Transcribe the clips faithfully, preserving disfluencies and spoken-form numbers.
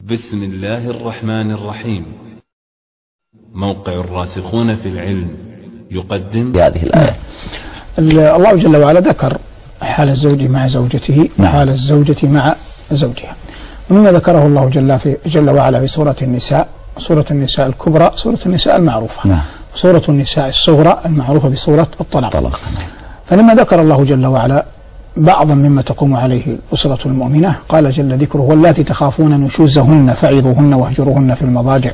بسم الله الرحمن الرحيم. موقع الراسخون في العلم يقدم هذه الآية. الله جل وعلا ذكر حال الزوج مع زوجته وحال الزوجة مع زوجها، ومما ذكره الله جل, في جل وعلا في سورة النساء، سورة النساء الكبرى، سورة النساء المعروفة، نعم. سورة النساء الصغرى المعروفة بسورة الطلاق. طلاق. فلما ذكر الله جل وعلا بعضا مما تقوم عليه الأسرة المؤمنة قال جل ذكره: واللاتي تخافون نشوزهن فعظوهن واهجروهن في المضاجع،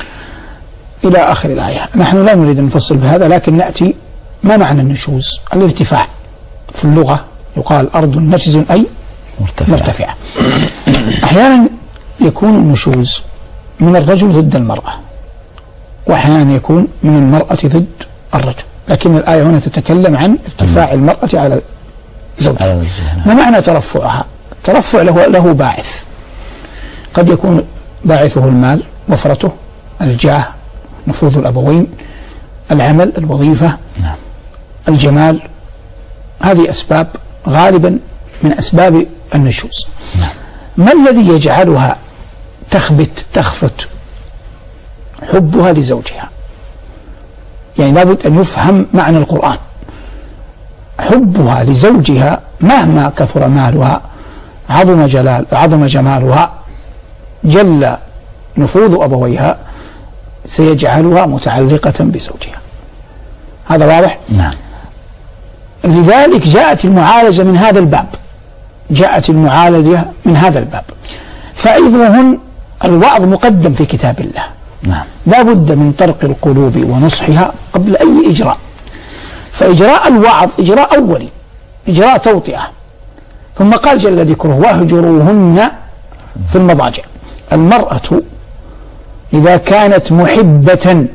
إلى آخر الآية. نحن لا نريد أن نفصل بهذا، لكن نأتي ما معنى النشوز. الارتفاع في اللغة يقال أرض نشز أي مرتفعة, مرتفعة. أحيانا يكون النشوز من الرجل ضد المرأة، وأحيانا يكون من المرأة ضد الرجل، لكن الآية هنا تتكلم عن ارتفاع المرأة على زوجها. ما معنى ترفعها؟ ترفع له, له باعث، قد يكون باعثه المال، وفرته، الجاه، نفوذ الأبوين، العمل، الوظيفة، نعم. الجمال. هذه أسباب غالبا من أسباب النشوز. نعم. ما الذي يجعلها تخبت تخفت حبها لزوجها؟ يعني لابد أن يفهم معنى القرآن. حبها لزوجها مهما كثر مالها، عظم جلال عظم جمالها، جل نفوذ أبويها، سيجعلها متعلقة بزوجها. هذا واضح؟ نعم. لذلك جاءت المعالجة من هذا الباب، جاءت المعالجة من هذا الباب. فعظوهن، الوعظ مقدم في كتاب الله. نعم. لا بد من طرق القلوب ونصحها قبل أي إجراء. فإجراء الوعظ إجراء أولي، إجراء توطئة. ثم قال جل ذكره: واهجروهن في المضاجع. المرأة إذا كانت محبة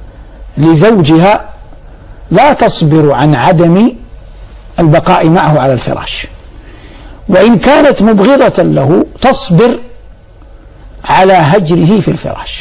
لزوجها لا تصبر عن عدم البقاء معه على الفراش، وإن كانت مبغضة له تصبر على هجره في الفراش.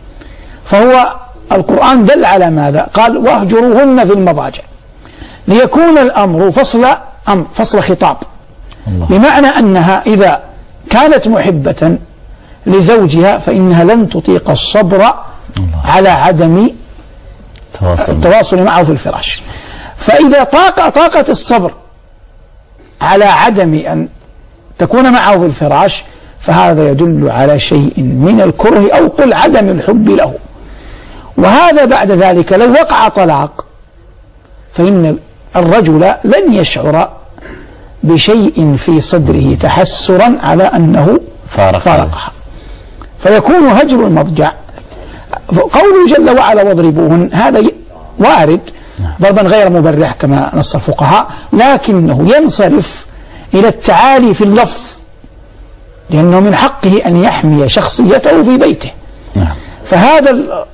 فهو القرآن دل على ماذا؟ قال: واهجروهن في المضاجع، ليكون الأمر فصل أمر فصل خطاب، الله. بمعنى أنها إذا كانت محبة لزوجها فإنها لن تطيق الصبر الله. على عدم تواصل. التواصل معه في الفراش. فإذا طاق طاقة الصبر على عدم أن تكون معه في الفراش، فهذا يدل على شيء من الكره أو قل عدم الحب له. وهذا بعد ذلك لو وقع طلاق فإن الرجل لن يشعر بشيء في صدره تحسرا على أنه فارقها، فيكون هجر المضجع. قوله جل وعلا: واضربوهن، هذا وارد ضربا غير مبرح كما نص الفقهاء، لكنه ينصرف إلى التعالي في اللفظ، لأنه من حقه أن يحمي شخصيته في بيته. فهذا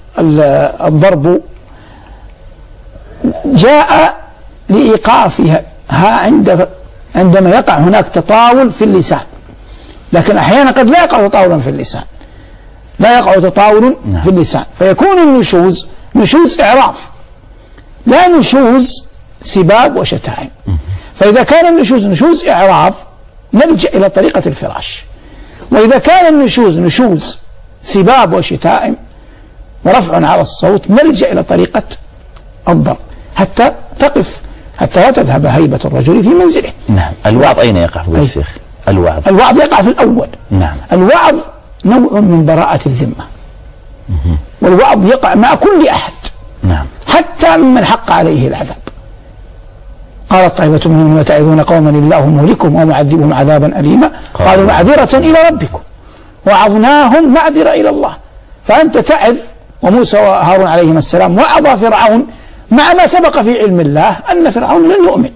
الضرب جاء لإيقافها عند عندما يقع هناك تطاول في اللسان، لكن أحيانا قد لا يقع تطاولا في اللسان، لا يقع تطاول في اللسان، فيكون النشوز نشوز إعراض، لا نشوز سباب وشتائم. فإذا كان النشوز نشوز إعراض نلجأ إلى طريقة الفراش، وإذا كان النشوز نشوز سباب وشتائم ورفع على الصوت نلجأ إلى طريقة الضرب حتى تقف، حتى لا تذهب هيبة الرجل في منزله. نعم. الوعظ أين يقع في الشيخ؟ الوعظ الوعظ يقع في الأول. نعم. الوعظ نوع من براءة الذمة، والوعظ يقع مع كل أحد. نعم. حتى ممن حق عليه العذاب. قالت طائفة منهم: وتعظون قوما الله مهلكهم ومعذبهم عذابا أليما، قالوا معذرة إلى ربكم وعظناهم معذرة إلى الله. فأنت تعظ، وموسى وهارون عليهما السلام وعظ فرعون مع ما سبق في علم الله أن فرعون لن يؤمن،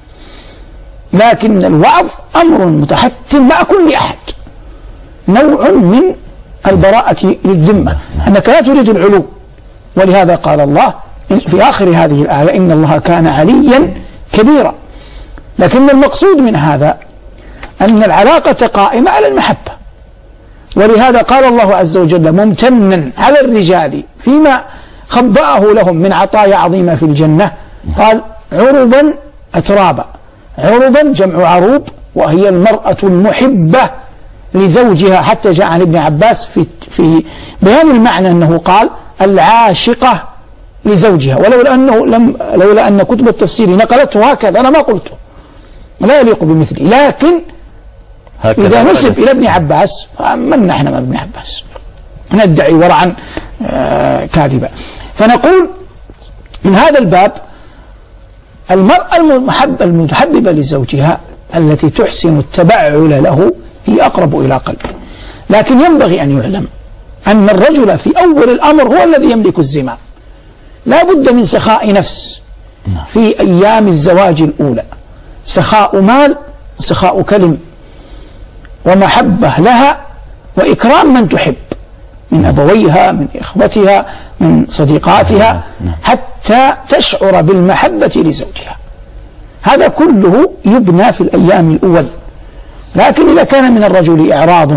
لكن الوعظ أمر متحتم مع كل أحد، نوع من البراءة للذمة، أنك لا تريد العلو. ولهذا قال الله في آخر هذه الآية: إن الله كان عليا كبيرا. لكن المقصود من هذا أن العلاقة قائمة على المحبة، ولهذا قال الله عز وجل ممتنا على الرجال فيما خبأه لهم من عطايا عظيمة في الجنة، قال: عربا أترابا. عربا جمع عروب، وهي المرأة المحبة لزوجها، حتى جاء عن ابن عباس في في بيان المعنى أنه قال العاشقة لزوجها، ولولا أنه لم لولا أن كتب التفسير نقلته هكذا أنا ما قلته، لا يليق بمثلي، لكن إذا نسب إلى ابن عباس فمن نحن من ابن عباس ندعي ورعا آه كاذبا. فنقول من هذا الباب المرأة المحب المتحببة لزوجها التي تحسن التبعل له هي أقرب إلى قلبه، لكن ينبغي أن يعلم أن الرجل في أول الأمر هو الذي يملك الزمام، لا بد من سخاء نفس في أيام الزواج الأولى، سخاء مال وسخاء كلم ومحبة لها وإكرام من تحب من أبويها من إخوتها من صديقاتها حتى تشعر بالمحبة لزوجها. هذا كله يبنى في الأيام الأول، لكن إذا كان من الرجل إعراض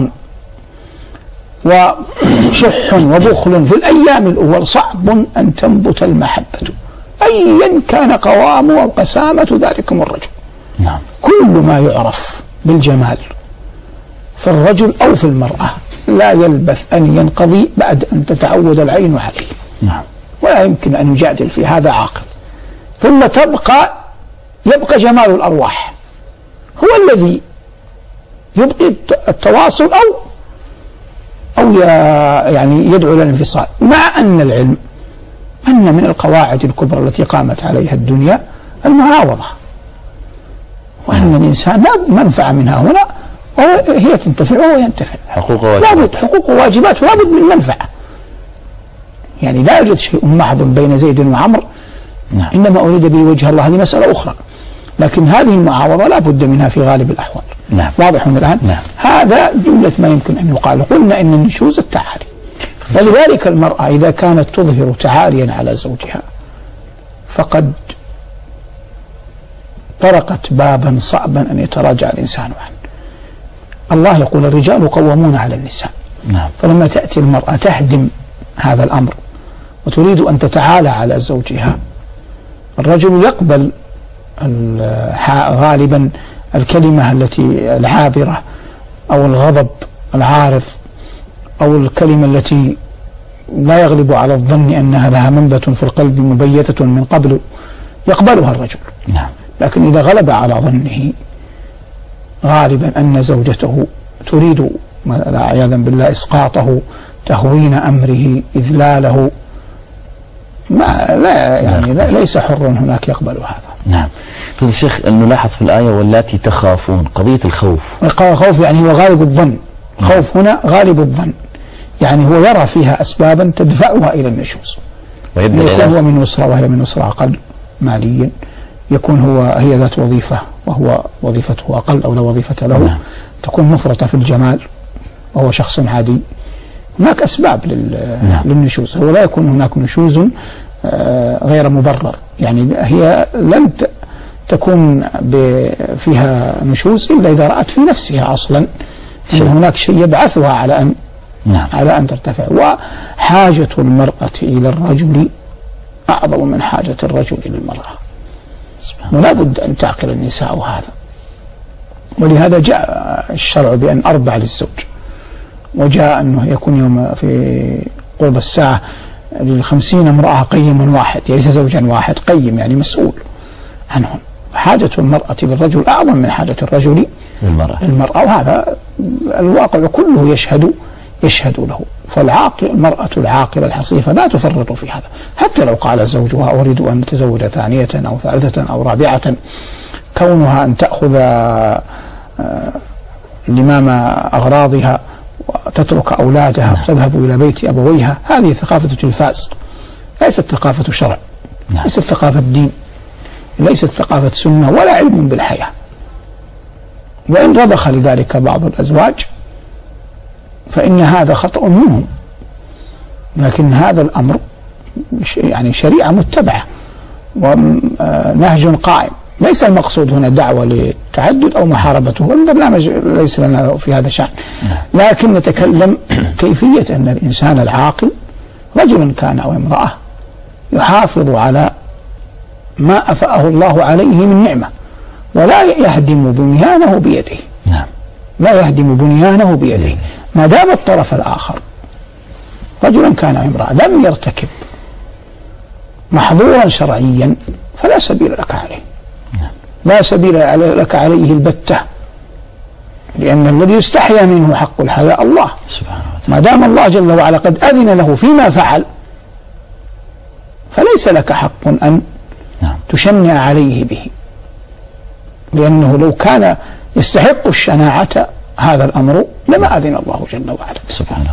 وشح وبخل في الأيام الأول صعب أن تنبت المحبة أيا كان قوام أو قسامة ذلكم الرجل. نعم. كل ما يعرف بالجمال في الرجل أو في المرأة لا يلبث أن ينقضي بعد أن تتعود العين عليه. نعم. ولا يمكن أن يجادل في هذا عاقل. ثم تبقى يبقى جمال الأرواح هو الذي يبقي التواصل أو أو يعني يدعو إلى الانفصال، مع أن العلم أن من القواعد الكبرى التي قامت عليها الدنيا المعاوضة، وأن الإنسان لا منفعة منها هنا وهي تنتفع وهو ينتفع. حقوق وواجبات. لابد حقوق وواجبات ولابد من منفعة، يعني لا يوجد شيء محض بين زيد وعمر. نعم. إنما أريد به وجه الله، هذه مسألة أخرى، لكن هذه المعاوضة لا بد منها في غالب الأحوال. نعم. واضح من الآن؟ نعم. هذا جملة ما يمكن أن يقال. قلنا إن النشوز التعالي، ولذلك المرأة إذا كانت تظهر تعاليا على زوجها فقد طرقت بابا صعبا أن يتراجع الإنسان عنه. الله يقول الرجال قوامون على النساء. نعم. فلما تأتي المرأة تهدم هذا الأمر وتريد أن تتعالى على زوجها، الرجل يقبل غالبا الكلمة التي العابرة أو الغضب العارض أو الكلمة التي لا يغلب على الظن أنها لها منبت في القلب مبيتة من قبل، يقبلها الرجل. نعم. لكن إذا غلب على ظنه غالبا أن زوجته تريد عياذا بالله إسقاطه، تهوين أمره، إذلاله، ما لا يعني لا ليس حر هناك يقبل هذا. نعم. فضل الشيخ نلاحظ في الآية واللاتي تخافون، قضية الخوف. الخوف يعني هو غالب الظن، خوف هنا غالب الظن، يعني هو يرى فيها أسبابا تدفعها إلى النشوز. يكون هو من أسرة وهي من أسرة أقل ماليا، يكون هو هي ذات وظيفة وهو وظيفته أقل أو لا وظيفة له. نعم. تكون مفرطة في الجمال وهو شخص عادي. هناك أسباب نعم. للنشوز. هو لا يكون هناك نشوز غير مبرر، يعني هي لن تكون فيها نشوز إلا إذا رأت في نفسها أصلا أن هناك شيء يبعثها على أن نعم. على أن ترتفع. وحاجة المرأة إلى الرجل أعظم من حاجة الرجل للمرأة، ولا بد أن تعقل النساء هذا. ولهذا جاء الشرع بأن أربع للزوج، وجاء أنه يكون يوم في قرب الساعة للخمسين امرأة قيم واحد، يعني ليس زوجا واحد، قيم يعني مسؤول عنهم. حاجة المرأة للرجل أعظم من حاجة الرجل للمرأة. للمرأة، وهذا الواقع كله يشهد يشهد له. فالعاقل المرأة العاقلة الحصيفة لا تفرط في هذا، حتى لو قال زوجها أريد أن نتزوج ثانية أو ثالثة أو رابعة، كونها أن تأخذ لمام أغراضها وتترك أولادها وتذهب إلى بيت أبويها، هذه ثقافة تلفاز، ليست ثقافة شرع، ليست ثقافة دين، ليست ثقافة سنة ولا علم بالحياة. وإن رضخ لذلك بعض الأزواج فإن هذا خطأ منهم، لكن هذا الأمر يعني شريعة متبعة ونهج قائم. ليس المقصود هنا دعوة للتعدد أو محاربته، البرنامج ليس لنا في هذا شأن، لكن نتكلم كيفية أن الإنسان العاقل رجل كان أو امرأة يحافظ على ما أفأه الله عليه من نعمة، ولا يهدم بنيانه بيده. نعم. لا يهدم بنيانه بيديه. ما دام الطرف الآخر رجلا كان امرأة لم يرتكب محظورا شرعيا فلا سبيل لك عليه، لا سبيل لك عليه البتة، لأن الذي يستحيا منه حق الحياء الله سبحانه وتعالى. ما دام الله جل وعلا قد أذن له فيما فعل فليس لك حق أن تشنع عليه به، لأنه لو كان يستحق الشناعة هذا الأمر لما أذن الله جل وعلا سبحانه.